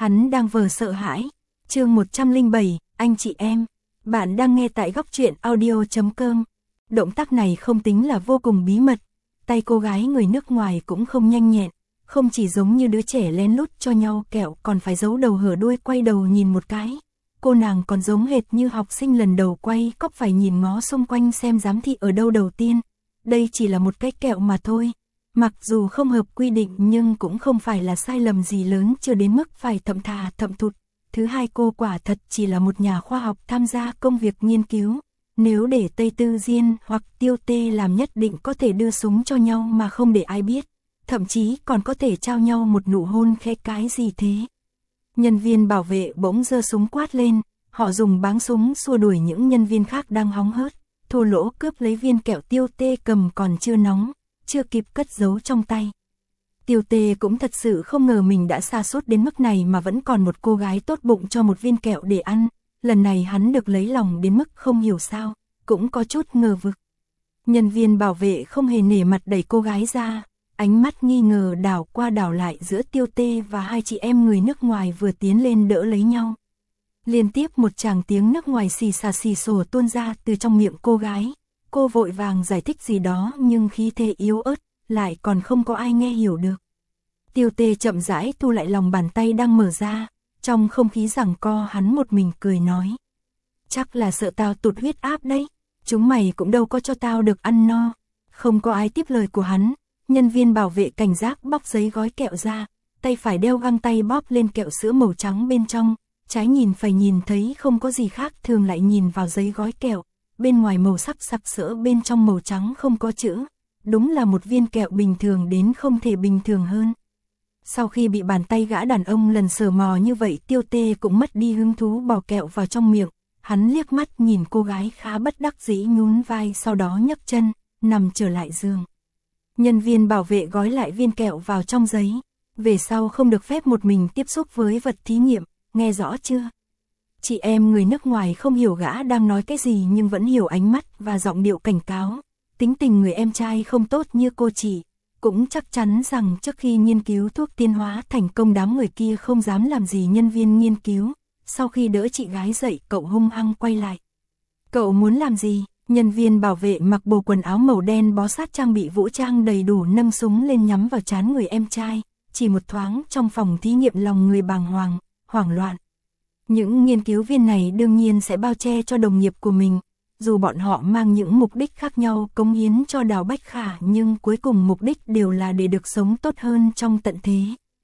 Hắn đang vờ sợ hãi. Chương 107, anh chị em. Bạn đang nghe tại góc truyện audio.com. Động tác này không tính là vô cùng bí mật. Tay cô gái người nước ngoài cũng không nhanh nhẹn. Không chỉ giống như đứa trẻ lén lút cho nhau kẹo còn phải giấu đầu hở đuôi quay đầu nhìn một cái. Cô nàng còn giống hệt như học sinh lần đầu quay cóc phải nhìn ngó xung quanh xem giám thị ở đâu đầu tiên. Đây chỉ là một cái kẹo mà thôi. Mặc dù không hợp quy định nhưng cũng không phải là sai lầm gì lớn chưa đến mức phải thậm thà thậm thụt. Thứ hai, cô quả thật chỉ là một nhà khoa học tham gia công việc nghiên cứu. Nếu để Tây Tư Diên hoặc Tiêu Tê làm nhất định có thể đưa súng cho nhau mà không để ai biết. Thậm chí còn có thể trao nhau một nụ hôn khẽ cái gì thế. Nhân viên bảo vệ bỗng giơ súng quát lên. Họ dùng báng súng xua đuổi những nhân viên khác đang hóng hớt. Thô lỗ cướp lấy viên kẹo Tiêu Tê cầm còn chưa nóng, chưa kịp cất giấu trong tay. Tiêu Tê cũng thật sự không ngờ mình đã sa sút đến mức này mà vẫn còn một cô gái tốt bụng cho một viên kẹo để ăn. Lần này hắn được lấy lòng đến mức không hiểu sao, cũng có chút ngờ vực. Nhân viên bảo vệ không hề nể mặt đẩy cô gái ra, ánh mắt nghi ngờ đảo qua đảo lại giữa Tiêu Tê và hai chị em người nước ngoài vừa tiến lên đỡ lấy nhau. Liên tiếp một tràng tiếng nước ngoài xì xà xì xồ tuôn ra từ trong miệng cô gái. Cô vội vàng giải thích gì đó nhưng khí thế yếu ớt, lại còn không có ai nghe hiểu được. Tiêu Tê chậm rãi thu lại lòng bàn tay đang mở ra, trong không khí giằng co hắn một mình cười nói. Chắc là sợ tao tụt huyết áp đấy, chúng mày cũng đâu có cho tao được ăn no. Không có ai tiếp lời của hắn, nhân viên bảo vệ cảnh giác bóc giấy gói kẹo ra, tay phải đeo găng tay bóp lên kẹo sữa màu trắng bên trong, trái nhìn phải nhìn thấy không có gì khác thường lại nhìn vào giấy gói kẹo. Bên ngoài màu sắc sặc sỡ bên trong màu trắng không có chữ, đúng là một viên kẹo bình thường đến không thể bình thường hơn. Sau khi bị bàn tay gã đàn ông lần sờ mò như vậy, Tiêu Tê cũng mất đi hứng thú bỏ kẹo vào trong miệng. Hắn liếc mắt nhìn cô gái khá bất đắc dĩ nhún vai, sau đó nhấc chân, nằm trở lại giường. Nhân viên bảo vệ gói lại viên kẹo vào trong giấy. Về sau không được phép một mình tiếp xúc với vật thí nghiệm, nghe rõ chưa? Chị em người nước ngoài không hiểu gã đang nói cái gì nhưng vẫn hiểu ánh mắt và giọng điệu cảnh cáo. Tính tình người em trai không tốt như cô chị, cũng chắc chắn rằng trước khi nghiên cứu thuốc tiến hóa thành công đám người kia không dám làm gì nhân viên nghiên cứu. Sau khi đỡ chị gái dậy, cậu hung hăng quay lại. Cậu muốn làm gì? Nhân viên bảo vệ mặc bộ quần áo màu đen bó sát trang bị vũ trang đầy đủ nâng súng lên nhắm vào trán người em trai. Chỉ một thoáng trong phòng thí nghiệm lòng người bàng hoàng, hoảng loạn. Những nghiên cứu viên này đương nhiên sẽ bao che cho đồng nghiệp của mình, dù bọn họ mang những mục đích khác nhau cống hiến cho Đào Bách Khả nhưng cuối cùng mục đích đều là để được sống tốt hơn trong tận thế.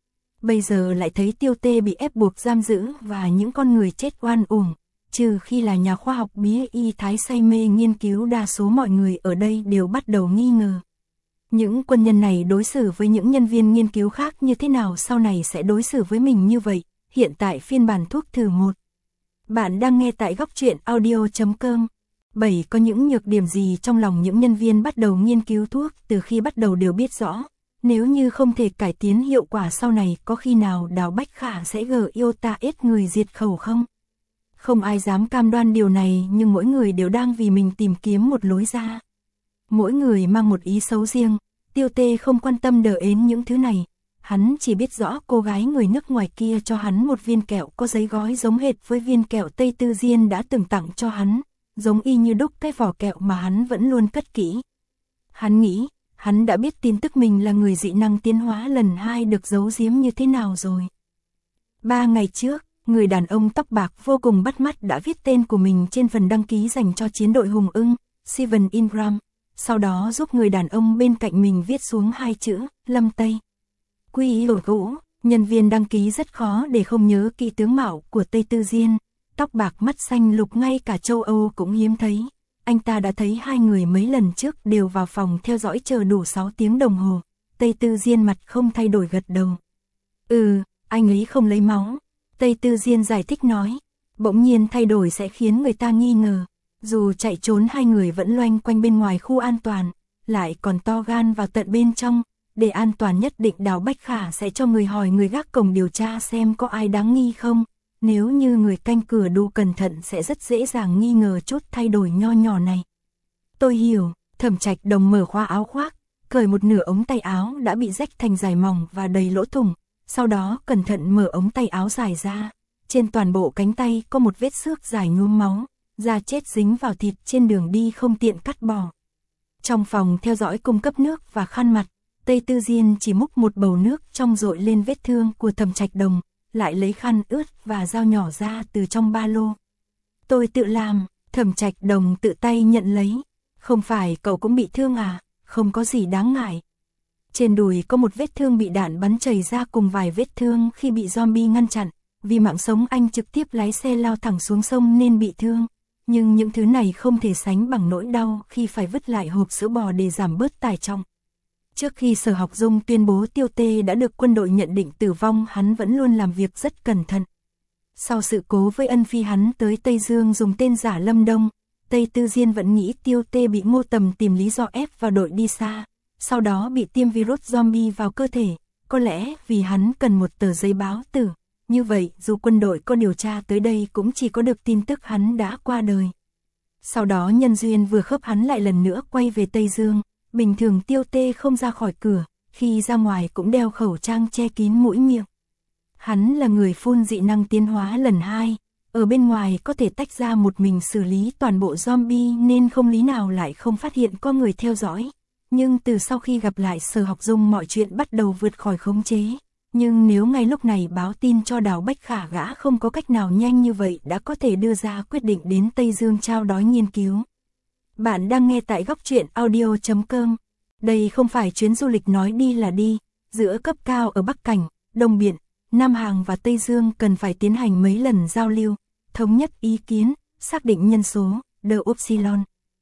Bây giờ lại thấy Tiêu Tê bị ép buộc giam giữ và những con người chết oan uổng, trừ khi là nhà khoa học bí y thái say mê nghiên cứu, đa số mọi người ở đây đều bắt đầu nghi ngờ. Những quân nhân này đối xử với những nhân viên nghiên cứu khác như thế nào sau này sẽ đối xử với mình như vậy. Hiện tại phiên bản thuốc thử 1. Bạn đang nghe tại góc truyện audio.com. 7. Có những nhược điểm gì trong lòng những nhân viên bắt đầu nghiên cứu thuốc từ khi bắt đầu đều biết rõ. Nếu như không thể cải tiến hiệu quả sau này, có khi nào Đào Bách Khả sẽ GIOTA người diệt khẩu không? Không ai dám cam đoan điều này nhưng mỗi người đều đang vì mình tìm kiếm một lối ra. Mỗi người mang một ý xấu riêng. Tiêu Tê không quan tâm đờ ến những thứ này. Hắn chỉ biết rõ cô gái người nước ngoài kia cho hắn một viên kẹo có giấy gói giống hệt với viên kẹo Tây Tư Diên đã từng tặng cho hắn, giống y như đúc cái vỏ kẹo mà hắn vẫn luôn cất kỹ. Hắn nghĩ, hắn đã biết tin tức mình là người dị năng tiến hóa lần 2 được giấu giếm như thế nào rồi. 3 ngày trước, người đàn ông tóc bạc vô cùng bắt mắt đã viết tên của mình trên phần đăng ký dành cho chiến đội Hùng Ưng, Steven Ingram, sau đó giúp người đàn ông bên cạnh mình viết xuống 2 chữ, Lâm Tây. Quy ở gỗ, nhân viên đăng ký rất khó để không nhớ kỹ tướng mạo của Tây Tư Diên, tóc bạc mắt xanh lục ngay cả châu Âu cũng hiếm thấy. Anh ta đã thấy hai người mấy lần trước đều vào phòng theo dõi chờ đủ 6 tiếng đồng hồ. Tây Tư Diên mặt không thay đổi gật đầu. Anh ấy không lấy máu. Tây Tư Diên giải thích nói. Bỗng nhiên thay đổi sẽ khiến người ta nghi ngờ. Dù chạy trốn hai người vẫn loanh quanh bên ngoài khu an toàn, lại còn to gan vào tận bên trong. Để an toàn nhất định Đào Bách Khả sẽ cho người hỏi người gác cổng điều tra xem có ai đáng nghi không. Nếu như người canh cửa đủ cẩn thận sẽ rất dễ dàng nghi ngờ chút thay đổi nho nhỏ này. Tôi hiểu. Thẩm Trạch Đồng mở khóa áo khoác, cởi một nửa ống tay áo đã bị rách thành dài mỏng và đầy lỗ thủng, sau đó cẩn thận mở ống tay áo dài ra. Trên toàn bộ cánh tay có một vết xước dài nhuốm máu, da chết dính vào thịt, trên đường đi không tiện cắt bỏ. Trong phòng theo dõi cung cấp nước và khăn mặt, Tây Tư Diên chỉ múc một bầu nước trong dội lên vết thương của Thẩm Trạch Đồng, lại lấy khăn ướt và dao nhỏ ra từ trong ba lô. Tôi tự làm. Thẩm Trạch Đồng tự tay nhận lấy. Không phải cậu cũng bị thương à? Không có gì đáng ngại. Trên đùi có một vết thương bị đạn bắn chảy ra cùng vài vết thương khi bị zombie ngăn chặn. Vì mạng sống anh trực tiếp lái xe lao thẳng xuống sông nên bị thương. Nhưng những thứ này không thể sánh bằng nỗi đau khi phải vứt lại hộp sữa bò để giảm bớt tải trọng. Trước khi Sở Học Dung tuyên bố Tiêu Tê đã được quân đội nhận định tử vong, hắn vẫn luôn làm việc rất cẩn thận. Sau sự cố với Ân Phi, hắn tới Tây Dương dùng tên giả Lâm Đông. Tây Tư Diên vẫn nghĩ Tiêu Tê bị Ngô Tầm tìm lý do ép vào đội đi xa, sau đó bị tiêm virus zombie vào cơ thể, có lẽ vì hắn cần một tờ giấy báo tử. Như vậy, dù quân đội có điều tra tới đây cũng chỉ có được tin tức hắn đã qua đời. Sau đó nhân duyên vừa khớp, hắn lại lần nữa quay về Tây Dương. Bình thường Tiêu Tê không ra khỏi cửa, khi ra ngoài cũng đeo khẩu trang che kín mũi miệng. Hắn là người phun dị năng tiến hóa lần 2, ở bên ngoài có thể tách ra một mình xử lý toàn bộ zombie nên không lý nào lại không phát hiện có người theo dõi. Nhưng từ sau khi gặp lại Sở Học Dung, mọi chuyện bắt đầu vượt khỏi khống chế. Nhưng nếu ngay lúc này báo tin cho Đào Bách Khả, gã không có cách nào nhanh như vậy đã có thể đưa ra quyết định đến Tây Dương trao đói nghiên cứu. Bạn đang nghe tại Góc Truyện Audio.com. Đây không phải chuyến du lịch nói đi là đi, giữa cấp cao ở Bắc Cảnh, Đông Biển, Nam Hàng và Tây Dương cần phải tiến hành mấy lần giao lưu, thống nhất ý kiến, xác định nhân số, đờ Upsilon.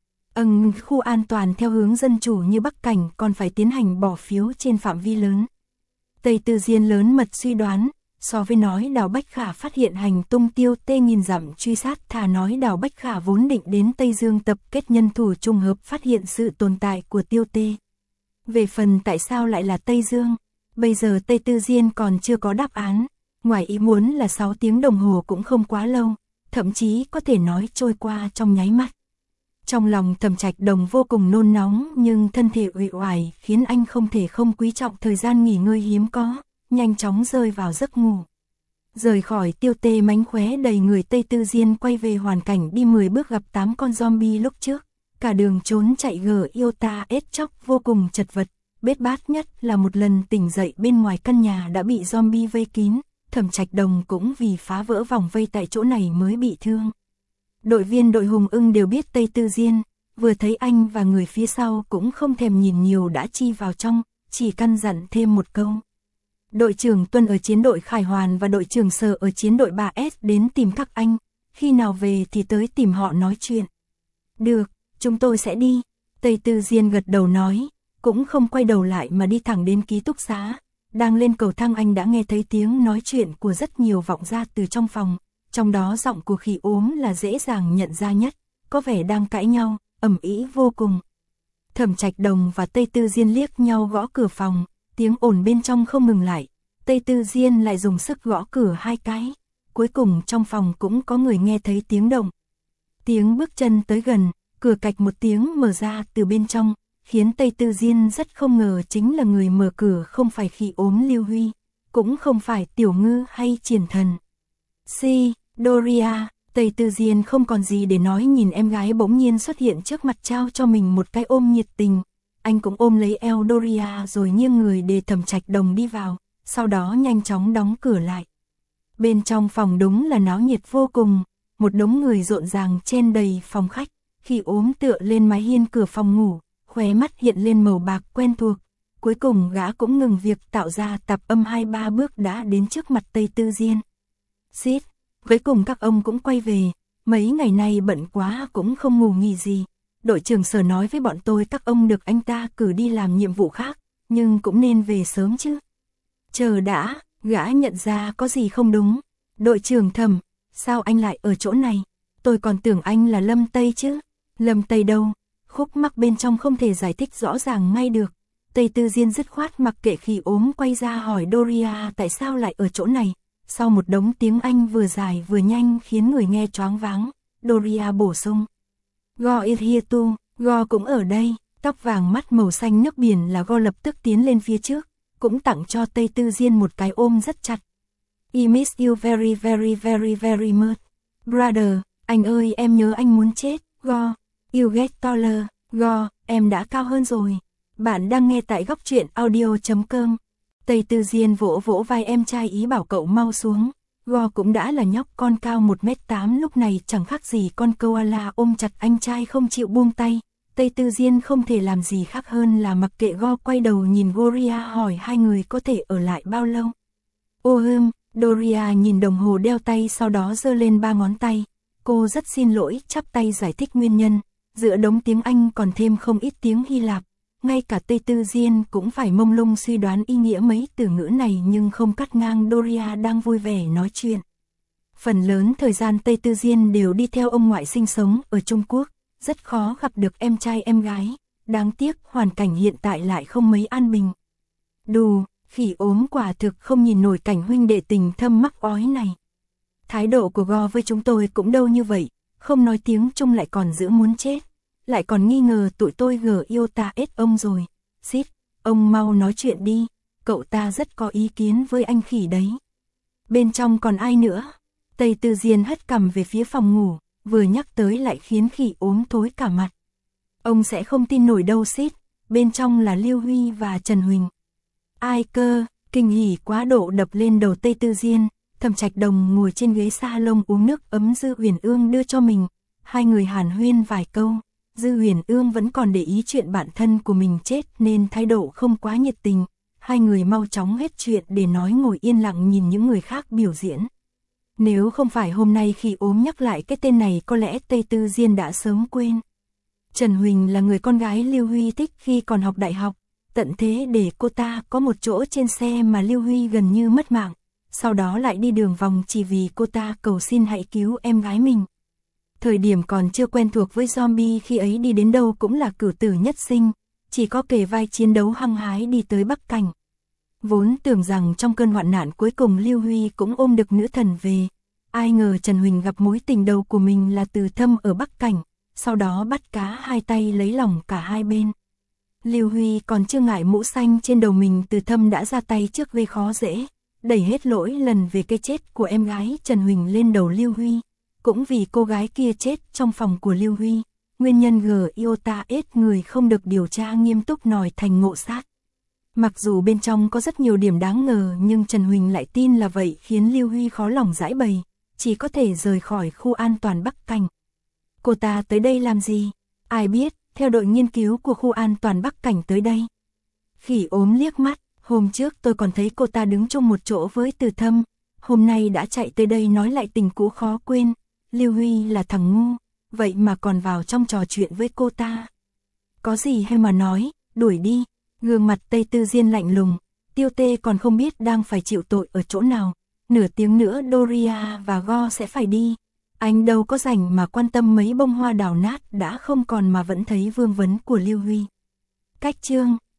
Khu an toàn theo hướng dân chủ như Bắc Cảnh còn phải tiến hành bỏ phiếu trên phạm vi lớn. Tây Tư Diên lớn mật suy đoán, so với nói Đào Bách Khả phát hiện hành tung Tiêu Tê nghìn dặm truy sát, thà nói Đào Bách Khả vốn định đến Tây Dương tập kết nhân thủ trùng hợp phát hiện sự tồn tại của Tiêu Tê. Về phần tại sao lại là Tây Dương, bây giờ Tây Tư Diên còn chưa có đáp án. Ngoài ý muốn là 6 tiếng đồng hồ cũng không quá lâu, thậm chí có thể nói trôi qua trong nháy mắt. Trong lòng Thẩm Trạch Đồng vô cùng nôn nóng, nhưng thân thể uể oải khiến anh không thể không quý trọng thời gian nghỉ ngơi hiếm có, nhanh chóng rơi vào giấc ngủ. Rời khỏi Tiêu Tê mánh khóe đầy người, Tây Tư Diên quay về hoàn cảnh, đi 10 bước gặp 8 con zombie lúc trước. Cả đường trốn chạy Iota ết chóc vô cùng chật vật, bết bát nhất là một lần tỉnh dậy bên ngoài căn nhà đã bị zombie vây kín. Thẩm Trạch Đồng cũng vì phá vỡ vòng vây tại chỗ này mới bị thương. Đội viên đội Hùng Ưng đều biết Tây Tư Diên, vừa thấy anh và người phía sau cũng không thèm nhìn nhiều đã chi vào trong, chỉ căn dặn thêm một câu. Đội trưởng Tuân ở chiến đội Khải Hoàn và đội trưởng Sở ở chiến đội 3S đến tìm các anh, khi nào về thì tới tìm họ nói chuyện. Được, chúng tôi sẽ đi. Tây Tư Diên gật đầu nói, cũng không quay đầu lại mà đi thẳng đến ký túc xá. Đang lên cầu thang anh đã nghe thấy tiếng nói chuyện của rất nhiều vọng ra từ trong phòng, trong đó giọng của Khỉ Ốm là dễ dàng nhận ra nhất, có vẻ đang cãi nhau, ầm ĩ vô cùng. Thẩm Trạch Đồng và Tây Tư Diên liếc nhau gõ cửa phòng, tiếng ồn bên trong không ngừng lại. Tây Tư Diên lại dùng sức gõ cửa 2 cái, cuối cùng trong phòng cũng có người nghe thấy tiếng động. Tiếng bước chân tới gần, cửa cạch một tiếng mở ra từ bên trong, khiến Tây Tư Diên rất không ngờ chính là người mở cửa không phải Khỉ Ốm Lưu Huy, cũng không phải Tiểu Ngư hay Triển Thần. Doria. Tây Tư Diên không còn gì để nói, nhìn em gái bỗng nhiên xuất hiện trước mặt trao cho mình một cái ôm nhiệt tình. Anh cũng ôm lấy eo Doria rồi nghiêng người để Thẩm Trạch Đồng đi vào, sau đó nhanh chóng đóng cửa lại. Bên trong phòng đúng là náo nhiệt vô cùng, một đống người rộn ràng chen đầy phòng khách. Khỉ Ốm tựa lên mái hiên cửa phòng ngủ, khóe mắt hiện lên màu bạc quen thuộc. Cuối cùng gã cũng ngừng việc tạo ra tạp âm 2-3 bước đã đến trước mặt Tây Tư Diên. Xít, cuối cùng các ông cũng quay về, mấy ngày nay bận quá cũng không ngủ nghỉ gì. Đội trưởng Sở nói với bọn tôi các ông được anh ta cử đi làm nhiệm vụ khác, nhưng cũng nên về sớm chứ. Chờ đã, gã nhận ra có gì không đúng. Đội trưởng Thẩm, sao anh lại ở chỗ này? Tôi còn tưởng anh là Lâm Tây chứ. Lâm Tây đâu? Khúc mắc bên trong không thể giải thích rõ ràng ngay được. Tây Tư Diên dứt khoát mặc kệ Khỉ Ốm quay ra hỏi Doria tại sao lại ở chỗ này. Sau một đống tiếng Anh vừa dài vừa nhanh khiến người nghe choáng váng, Doria bổ sung. Go is here too, Go cũng ở đây. Tóc vàng mắt màu xanh nước biển là Go lập tức tiến lên phía trước. cũng tặng cho Tây Tư Diên một cái ôm rất chặt. I miss you very very very very much. Brother, anh ơi em nhớ anh muốn chết. Go, you get taller. Go, em đã cao hơn rồi. Bạn đang nghe tại góc truyện audio.com. Tây Tư Diên vỗ vỗ vai em trai ý bảo cậu mau xuống. Go cũng đã là nhóc con cao 1m8 lúc này chẳng khác gì con koala ôm chặt anh trai không chịu buông tay. Tây Tư Diên không thể làm gì khác hơn là mặc kệ Go quay đầu nhìn Gloria hỏi hai người có thể ở lại bao lâu. Doria nhìn đồng hồ đeo tay sau đó giơ lên 3 ngón tay. Cô rất xin lỗi, chắp tay giải thích nguyên nhân. Giữa đống tiếng Anh còn thêm không ít tiếng Hy Lạp. Ngay cả Tây Tư Diên cũng phải mông lung suy đoán ý nghĩa mấy từ ngữ này nhưng không cắt ngang Doria đang vui vẻ nói chuyện. Phần lớn thời gian Tây Tư Diên đều đi theo ông ngoại sinh sống ở Trung Quốc, rất khó gặp được em trai em gái. Đáng tiếc hoàn cảnh hiện tại lại không mấy an bình. Đù, Khỉ Ốm quả thực không nhìn nổi cảnh huynh đệ tình thâm mắc ói này. Thái độ của Go với chúng tôi cũng đâu như vậy, không nói tiếng Trung lại còn giữ muốn chết. Lại còn nghi ngờ tụi tôi yêu ta ết ông rồi. Xít, ông mau nói chuyện đi, cậu ta rất có ý kiến với anh Khỉ đấy. Bên trong còn ai nữa? Tây Tư Diên hất cằm về phía phòng ngủ, vừa nhắc tới lại khiến Khỉ Ốm thối cả mặt. Ông sẽ không tin nổi đâu Xít, bên trong là Lưu Huy và Trần Huỳnh. Ai cơ? Kinh hỉ quá độ đập lên đầu Tây Tư Diên. Thẩm Trạch Đồng ngồi trên ghế salon uống nước ấm Dư Huyền Ương đưa cho mình. Hai người hàn huyên vài câu. Dư Huyền Ương vẫn còn để ý chuyện bản thân của mình chết nên thái độ không quá nhiệt tình. Hai người mau chóng hết chuyện để nói ngồi yên lặng nhìn những người khác biểu diễn. Nếu không phải hôm nay Khi Ốm nhắc lại cái tên này có lẽ Tây Tư Diên đã sớm quên. Trần Huỳnh là người con gái Lưu Huy thích khi còn học đại học. Tận thế để cô ta có một chỗ trên xe mà Lưu Huy gần như mất mạng. Sau đó lại đi đường vòng chỉ vì cô ta cầu xin hãy cứu em gái mình. Thời điểm còn chưa quen thuộc với zombie khi ấy đi đến đâu cũng là cửu tử nhất sinh, chỉ có kề vai chiến đấu hăng hái đi tới Bắc Cảnh. Vốn tưởng rằng trong cơn hoạn nạn cuối cùng Lưu Huy cũng ôm được nữ thần về. Ai ngờ Trần Huỳnh gặp mối tình đầu của mình là Từ Thâm ở Bắc Cảnh, sau đó bắt cá hai tay lấy lòng cả hai bên. Lưu Huy còn chưa ngại mũ xanh trên đầu mình Từ Thâm đã ra tay trước gây khó dễ, đẩy hết lỗi lần về cái chết của em gái Trần Huỳnh lên đầu Lưu Huy. Cũng vì cô gái kia chết trong phòng của Lưu Huy, nguyên nhân iota ết người không được điều tra nghiêm túc nổi thành ngộ sát. Mặc dù bên trong có rất nhiều điểm đáng ngờ nhưng Trần Huỳnh lại tin là vậy khiến Lưu Huy khó lòng giải bày, chỉ có thể rời khỏi khu an toàn Bắc Cảnh. Cô ta tới đây làm gì? Ai biết, theo đội nghiên cứu của khu an toàn Bắc Cảnh tới đây. Khỉ Ốm liếc mắt, hôm trước tôi còn thấy cô ta đứng chung một chỗ với Từ Thâm, hôm nay đã chạy tới đây nói lại tình cũ khó quên. Lưu Huy là thằng ngu, vậy mà còn vào trong trò chuyện với cô ta. Có gì hay mà nói, đuổi đi. Gương mặt Tây Tư Diên lạnh lùng, Tiêu Tê còn không biết đang phải chịu tội ở chỗ nào. Nửa tiếng nữa Doria và Go sẽ phải đi. Anh đâu có rảnh mà quan tâm mấy bông hoa đào nát đã không còn mà vẫn thấy vương vấn của Lưu Huy. Cách chương